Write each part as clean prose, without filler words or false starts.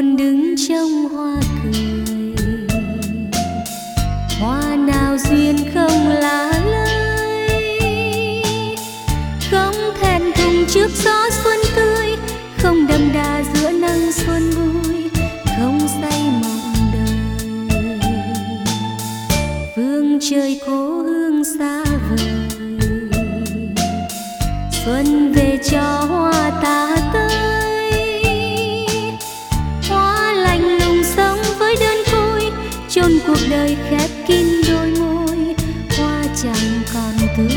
buồn đứng trong hoa cười, hoa nào duyên không lá lơi, không thẹn thùng trước gió xuân tươi, không đậm đà giữa nắng xuân vui, không say mộng đời. Phương trời cố hương xa vời, xuân về cho hoa ta tới, hoa lạnh lùng sống với đơn côi, chôn cuộc đời khép kín đôi môi, hoa chẳng còn tươi.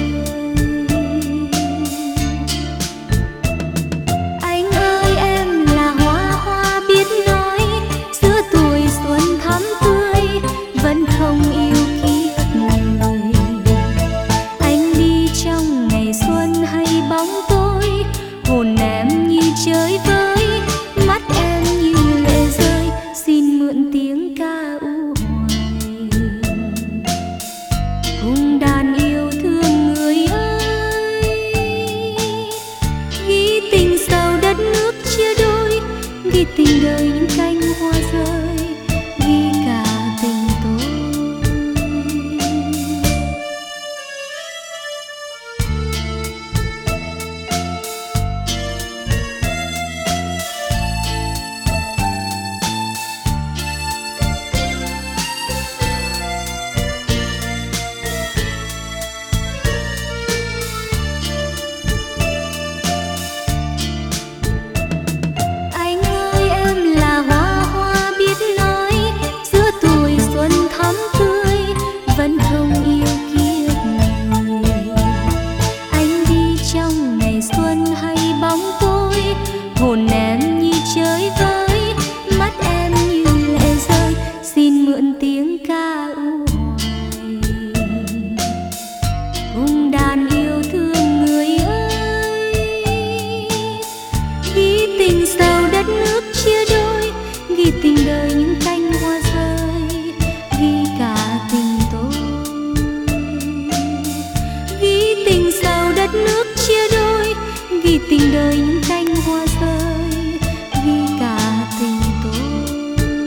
Anh ơi em là hoa hoa biết nói, giữa tuổi xuân thắm tươi vẫn không yêu kiếp người. Anh đi trong ngày xuân hay bóng tối, hồn em như chơi với, mắt em như lệ rơi, xin mượn tiếng ca u hoài cùng đàn yêu thương người ơi. Ghi tình sầu đất nước chia đôi, ghi tình đời những cánh hoa rơi, ghi cả tình tôi. Anh ơi em là hoa hoa biết nói, giữa tuổi xuân thắm tươi vẫn không yêu kiếp người. Anh đi trong ngày xuân hay bóng tối, hồn em như chơi với, mắt em như lệ rơi, xin mượn tiếng ca u hoài cùng đàn yêu thương người ơi. Ghi tình sầu đất nước chia đôi, ghi tình đời những cánh hoa rơi, ghi cả tình tôi. Ghi tình sầu đất nước chia đôi, ghi tình đời những cánh hoa rơi, ghi cả tình tôi.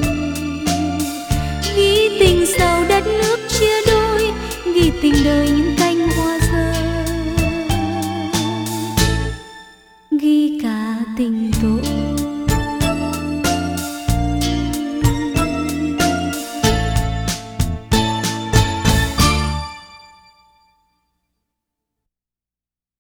Ghi tình sầu đất nước chia đôi, ghi tình đời những cánh hoa rơi, ghi cả tình tôi.